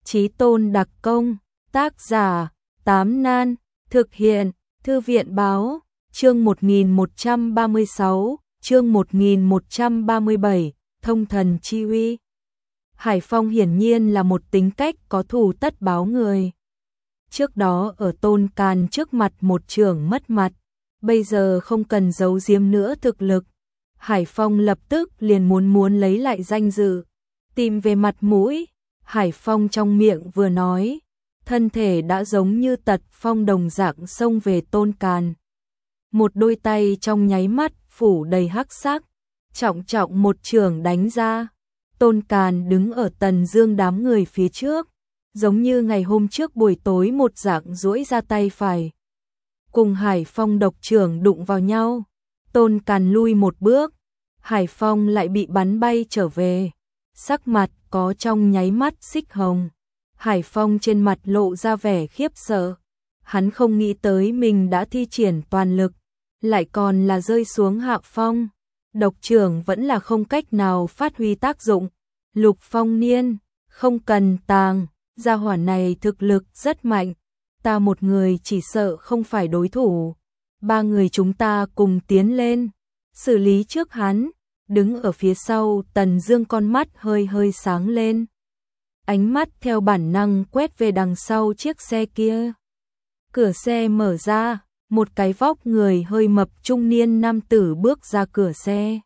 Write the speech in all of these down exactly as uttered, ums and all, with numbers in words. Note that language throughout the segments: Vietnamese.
Chí tôn đặc công, tác giả, Tám Nan, thực hiện, Thư viện báo, chương một nghìn một trăm ba mươi sáu, chương một nghìn một trăm ba mươi bảy, thông thần chi uy. Hải Phong hiển nhiên là một tính cách có thù tất báo người. Trước đó ở Tôn Càn trước mặt một trưởng mất mặt, bây giờ không cần giấu giếm nữa thực lực. Hải Phong lập tức liền muốn muốn lấy lại danh dự, tìm về mặt mũi. Hải Phong trong miệng vừa nói, thân thể đã giống như tật phong đồng dạng xông về Tôn Càn. Một đôi tay trong nháy mắt phủ đầy hắc sắc, trọng trọng một trường đánh ra. Tôn Càn đứng ở Tần Dương đám người phía trước, giống như ngày hôm trước buổi tối một dạng duỗi ra tay phải. Cùng Hải Phong độc trưởng đụng vào nhau, Tôn Càn lui một bước, Hải Phong lại bị bắn bay trở về, sắc mặt có trong nháy mắt xích hồng. Hải Phong trên mặt lộ ra vẻ khiếp sợ, hắn không nghĩ tới mình đã thi triển toàn lực, lại còn là rơi xuống hạ phong, độc trưởng vẫn là không cách nào phát huy tác dụng. Lục Phong Niên, không cần tàng, gia hỏa này thực lực rất mạnh, ta một người chỉ sợ không phải đối thủ, ba người chúng ta cùng tiến lên, xử lý trước hắn. Đứng ở phía sau Tần Dương con mắt hơi hơi sáng lên, ánh mắt theo bản năng quét về đằng sau chiếc xe kia. Cửa xe mở ra, một cái vóc người hơi mập trung niên nam tử bước ra cửa xe.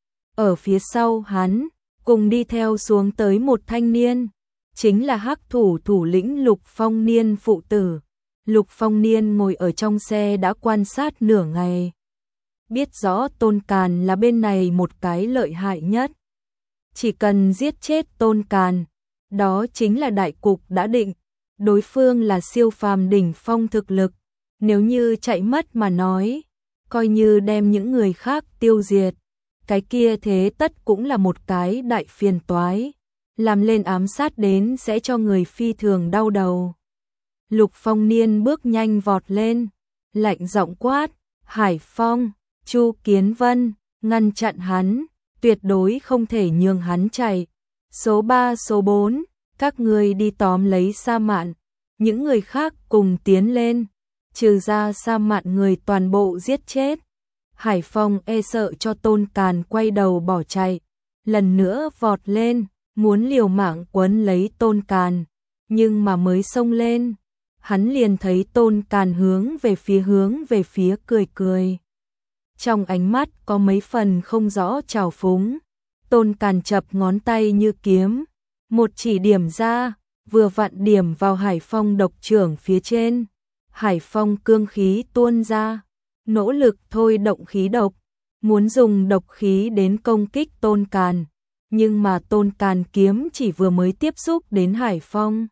Ở phía sau hắn, cùng đi theo xuống tới một thanh niên, chính là Hắc Thủ thủ lĩnh Lục Phong Niên phụ tử. Lục Phong Niên ngồi ở trong xe đã quan sát nửa ngày, biết rõ Tôn Càn là bên này một cái lợi hại nhất. Chỉ cần giết chết Tôn Càn, đó chính là đại cục đã định, đối phương là siêu phàm đỉnh phong thực lực, nếu như chạy mất mà nói, coi như đem những người khác tiêu diệt, cái kia thế tất cũng là một cái đại phiền toái, làm lên ám sát đến sẽ cho người phi thường đau đầu. Lục Phong Niên bước nhanh vọt lên, lạnh giọng quát, Hải Phong, Chu Kiến Vân, ngăn chặn hắn, tuyệt đối không thể nhường hắn chạy. Số ba số bốn, các ngươi đi tóm lấy Sa Mạn, những người khác cùng tiến lên, trừ ra Sa Mạn người toàn bộ giết chết. Hải Phong e sợ cho Tôn Càn quay đầu bỏ chạy, lần nữa vọt lên, muốn liều mạng quấn lấy Tôn Càn, nhưng mà mới xông lên, hắn liền thấy Tôn Càn hướng về phía hướng về phía cười cười. Trong ánh mắt có mấy phần không rõ trào phúng. Tôn Càn chập ngón tay như kiếm, một chỉ điểm ra, vừa vặn điểm vào Hải Phong độc trưởng phía trên. Hải Phong cương khí tuôn ra, nỗ lực thôi động khí độc, muốn dùng độc khí đến công kích Tôn Càn, nhưng mà Tôn Càn kiếm chỉ vừa mới tiếp xúc đến Hải Phong.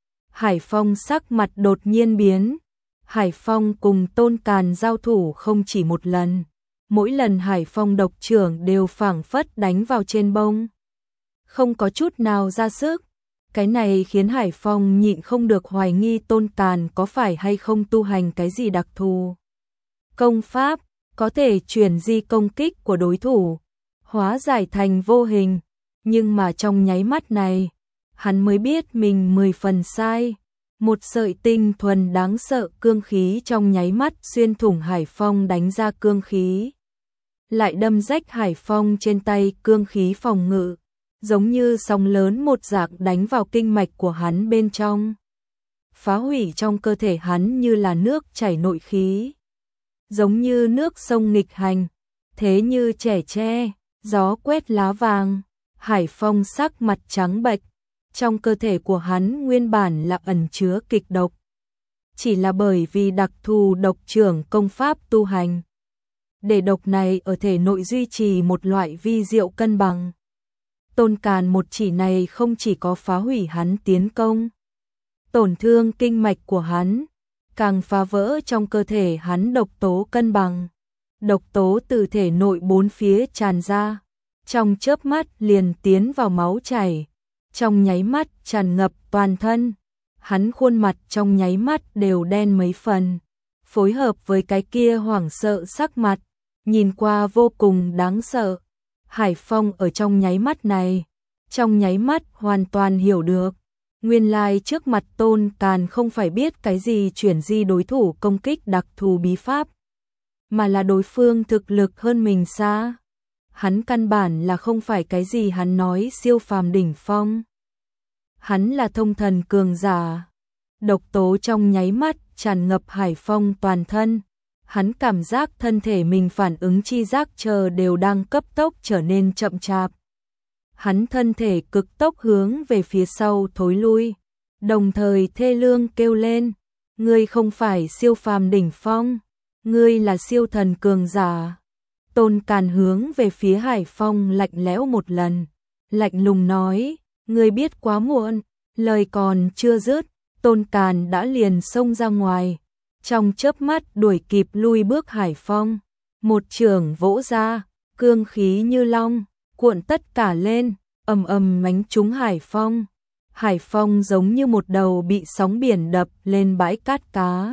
Hải Phong sắc mặt đột nhiên biến. Hải Phong cùng Tôn Càn giao thủ không chỉ một lần, mỗi lần Hải Phong độc trưởng đều phảng phất đánh vào trên bông, không có chút nào ra sức. Cái này khiến Hải Phong nhịn không được hoài nghi Tôn Càn có phải hay không tu hành cái gì đặc thù. Công pháp có thể chuyển di công kích của đối thủ, hóa giải thành vô hình, nhưng mà trong nháy mắt này, hắn mới biết mình mười phần sai. Một sợi tinh thuần đáng sợ cương khí trong nháy mắt xuyên thủng Hải Phong đánh ra cương khí, lại đâm rách Hải Phong trên tay cương khí phòng ngự, giống như sóng lớn một dạng đánh vào kinh mạch của hắn bên trong, phá hủy trong cơ thể hắn như là nước chảy nội khí, giống như nước sông nghịch hành, thế như trẻ tre, gió quét lá vàng. Hải Phong sắc mặt trắng bệch, trong cơ thể của hắn nguyên bản là ẩn chứa kịch độc, chỉ là bởi vì đặc thù độc trưởng công pháp tu hành, để độc này ở thể nội duy trì một loại vi diệu cân bằng. Tôn Càn một chỉ này không chỉ có phá hủy hắn tiến công, tổn thương kinh mạch của hắn, càng phá vỡ trong cơ thể hắn độc tố cân bằng. Độc tố từ thể nội bốn phía tràn ra, trong chớp mắt liền tiến vào máu chảy, trong nháy mắt tràn ngập toàn thân. Hắn khuôn mặt trong nháy mắt đều đen mấy phần, phối hợp với cái kia hoảng sợ sắc mặt, nhìn qua vô cùng đáng sợ. Hải Phong ở trong nháy mắt này, trong nháy mắt hoàn toàn hiểu được, Nguyên lai like trước mặt Tôn Càn không phải biết cái gì chuyển di đối thủ công kích đặc thù bí pháp, mà là đối phương thực lực hơn mình xa. Hắn căn bản là không phải cái gì hắn nói siêu phàm đỉnh phong. Hắn là thông thần cường giả. Độc tố trong nháy mắt tràn ngập Hải Phong toàn thân. Hắn cảm giác thân thể mình phản ứng chi giác chờ đều đang cấp tốc trở nên chậm chạp. Hắn thân thể cực tốc hướng về phía sau thối lui, đồng thời thê lương kêu lên, ngươi không phải siêu phàm đỉnh phong, ngươi là siêu thần cường giả. Tôn Càn hướng về phía Hải Phong lạnh lẽo một lần, lạnh lùng nói, ngươi biết quá muộn. Lời còn chưa dứt, Tôn Càn đã liền xông ra ngoài, trong chớp mắt đuổi kịp lui bước Hải Phong, một chưởng vỗ ra, cương khí như long, cuộn tất cả lên, ầm ầm mánh trúng Hải Phong. Hải Phong giống như một đầu bị sóng biển đập lên bãi cát cá.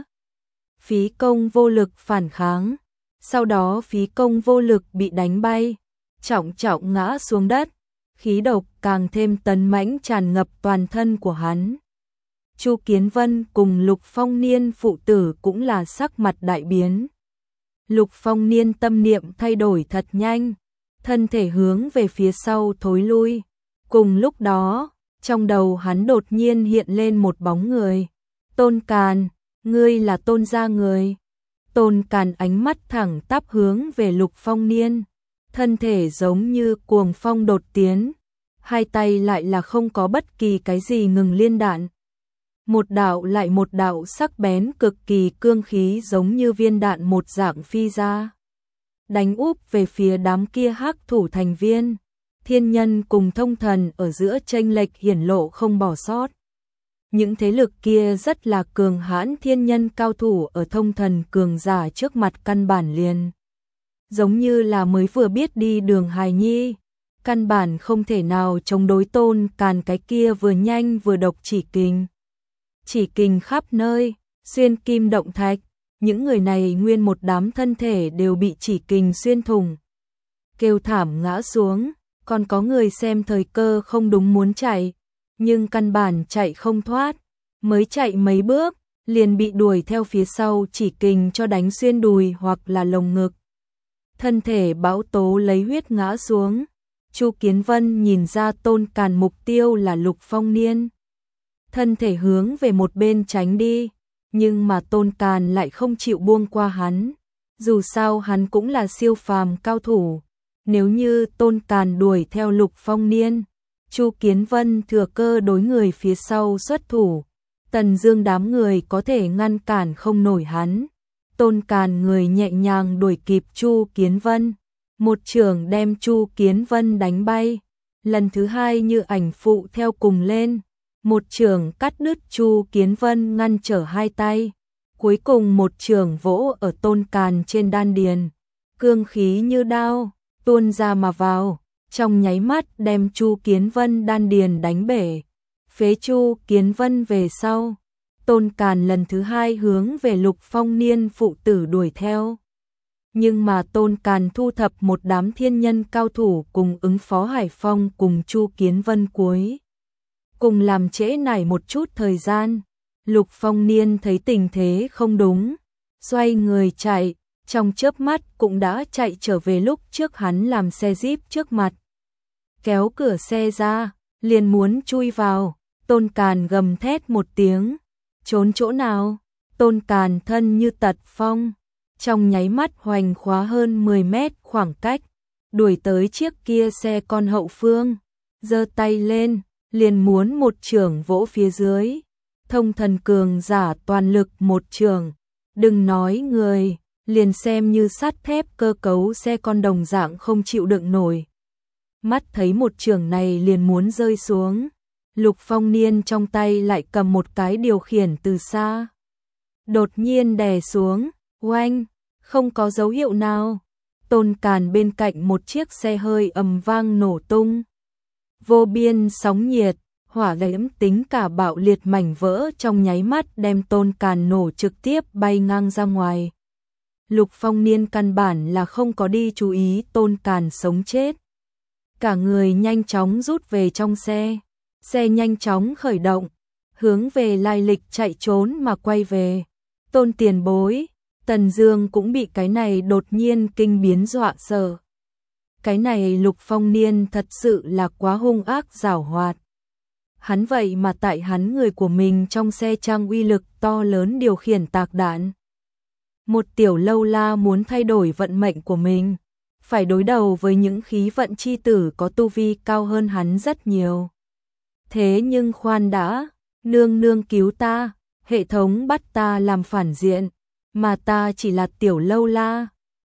Phí công vô lực phản kháng, sau đó phí công vô lực bị đánh bay, trọng trọng ngã xuống đất, khí độc càng thêm tấn mãnh tràn ngập toàn thân của hắn. Chu Kiến Vân cùng Lục Phong Niên phụ tử cũng là sắc mặt đại biến. Lục Phong Niên tâm niệm thay đổi thật nhanh, thân thể hướng về phía sau thối lui. Cùng lúc đó, trong đầu hắn đột nhiên hiện lên một bóng người. Tôn Càn, ngươi là Tôn gia người. Tôn Càn ánh mắt thẳng tắp hướng về Lục Phong Niên, thân thể giống như cuồng phong đột tiến, hai tay lại là không có bất kỳ cái gì ngừng liên đạn. Một đạo lại một đạo sắc bén cực kỳ cương khí giống như viên đạn một dạng phi ra, đánh úp về phía đám kia hắc thủ thành viên. Thiên nhân cùng thông thần ở giữa chênh lệch hiển lộ không bỏ sót. Những thế lực kia rất là cường hãn, thiên nhân cao thủ ở thông thần cường giả trước mặt căn bản liền giống như là mới vừa biết đi đường hài nhi, căn bản không thể nào chống đối Tôn Càn cái kia vừa nhanh vừa độc chỉ kình. Chỉ kình khắp nơi, xuyên kim động thạch, những người này nguyên một đám thân thể đều bị chỉ kình xuyên thủng, kêu thảm ngã xuống. Còn có người xem thời cơ không đúng muốn chạy, nhưng căn bản chạy không thoát, mới chạy mấy bước, liền bị đuổi theo phía sau chỉ kình cho đánh xuyên đùi hoặc là lồng ngực. Thân thể bão tố lấy huyết ngã xuống. Chu Kiến Vân nhìn ra Tôn Càn mục tiêu là Lục Phong Niên, thân thể hướng về một bên tránh đi, nhưng mà Tôn Càn lại không chịu buông qua hắn. Dù sao hắn cũng là siêu phàm cao thủ. Nếu như Tôn Càn đuổi theo Lục Phong Niên, Chu Kiến Vân thừa cơ đối người phía sau xuất thủ, Tần Dương đám người có thể ngăn cản không nổi hắn. Tôn Càn người nhẹ nhàng đuổi kịp Chu Kiến Vân, một chưởng đem Chu Kiến Vân đánh bay. Lần thứ hai như ảnh phụ theo cùng lên, một chưởng cắt đứt Chu Kiến Vân ngăn trở hai tay. Cuối cùng một chưởng vỗ ở Tôn Càn trên đan điền, cương khí như đao tuôn ra mà vào, trong nháy mắt đem Chu Kiến Vân đan điền đánh bể, phế Chu Kiến Vân về sau. Tôn Càn lần thứ hai hướng về Lục Phong Niên phụ tử đuổi theo. Nhưng mà Tôn Càn thu thập một đám thiên nhân cao thủ cùng ứng phó Hải Phong cùng Chu Kiến Vân cuối cùng làm trễ nải một chút thời gian. Lục Phong Niên thấy tình thế không đúng, xoay người chạy, trong chớp mắt cũng đã chạy trở về lúc trước hắn làm xe Jeep trước mặt. Kéo cửa xe ra, liền muốn chui vào. Tôn Càn gầm thét một tiếng, trốn chỗ nào? Tôn Càn thân như tật phong, trong nháy mắt hoành khóa hơn mười mét khoảng cách, đuổi tới chiếc kia xe con hậu phương, giơ tay lên, liền muốn một chưởng vỗ phía dưới. Thông thần cường giả toàn lực một chưởng, đừng nói người, liền xem như sắt thép cơ cấu xe con đồng dạng không chịu đựng nổi. Mắt thấy một chưởng này liền muốn rơi xuống, Lục Phong Niên trong tay lại cầm một cái điều khiển từ xa, đột nhiên đè xuống, oanh, không có dấu hiệu nào. Tôn Càn bên cạnh một chiếc xe hơi ầm vang nổ tung, vô biên sóng nhiệt, hỏa diễm tính cả bạo liệt mảnh vỡ trong nháy mắt đem Tôn Càn nổ trực tiếp bay ngang ra ngoài. Lục Phong Niên căn bản là không có đi chú ý Tôn Càn sống chết, cả người nhanh chóng rút về trong xe, xe nhanh chóng khởi động, hướng về lai lịch chạy trốn mà quay về. Tôn tiền bối, Tần Dương cũng bị cái này đột nhiên kinh biến dọa sợ. Cái này Lục Phong Niên thật sự là quá hung ác giảo hoạt. Hắn vậy mà tại hắn người của mình trong xe trang uy lực to lớn điều khiển tạc đạn. Một tiểu lâu la muốn thay đổi vận mệnh của mình, phải đối đầu với những khí vận chi tử có tu vi cao hơn hắn rất nhiều. Thế nhưng khoan đã, nương nương cứu ta, hệ thống bắt ta làm phản diện, mà ta chỉ là tiểu lâu la,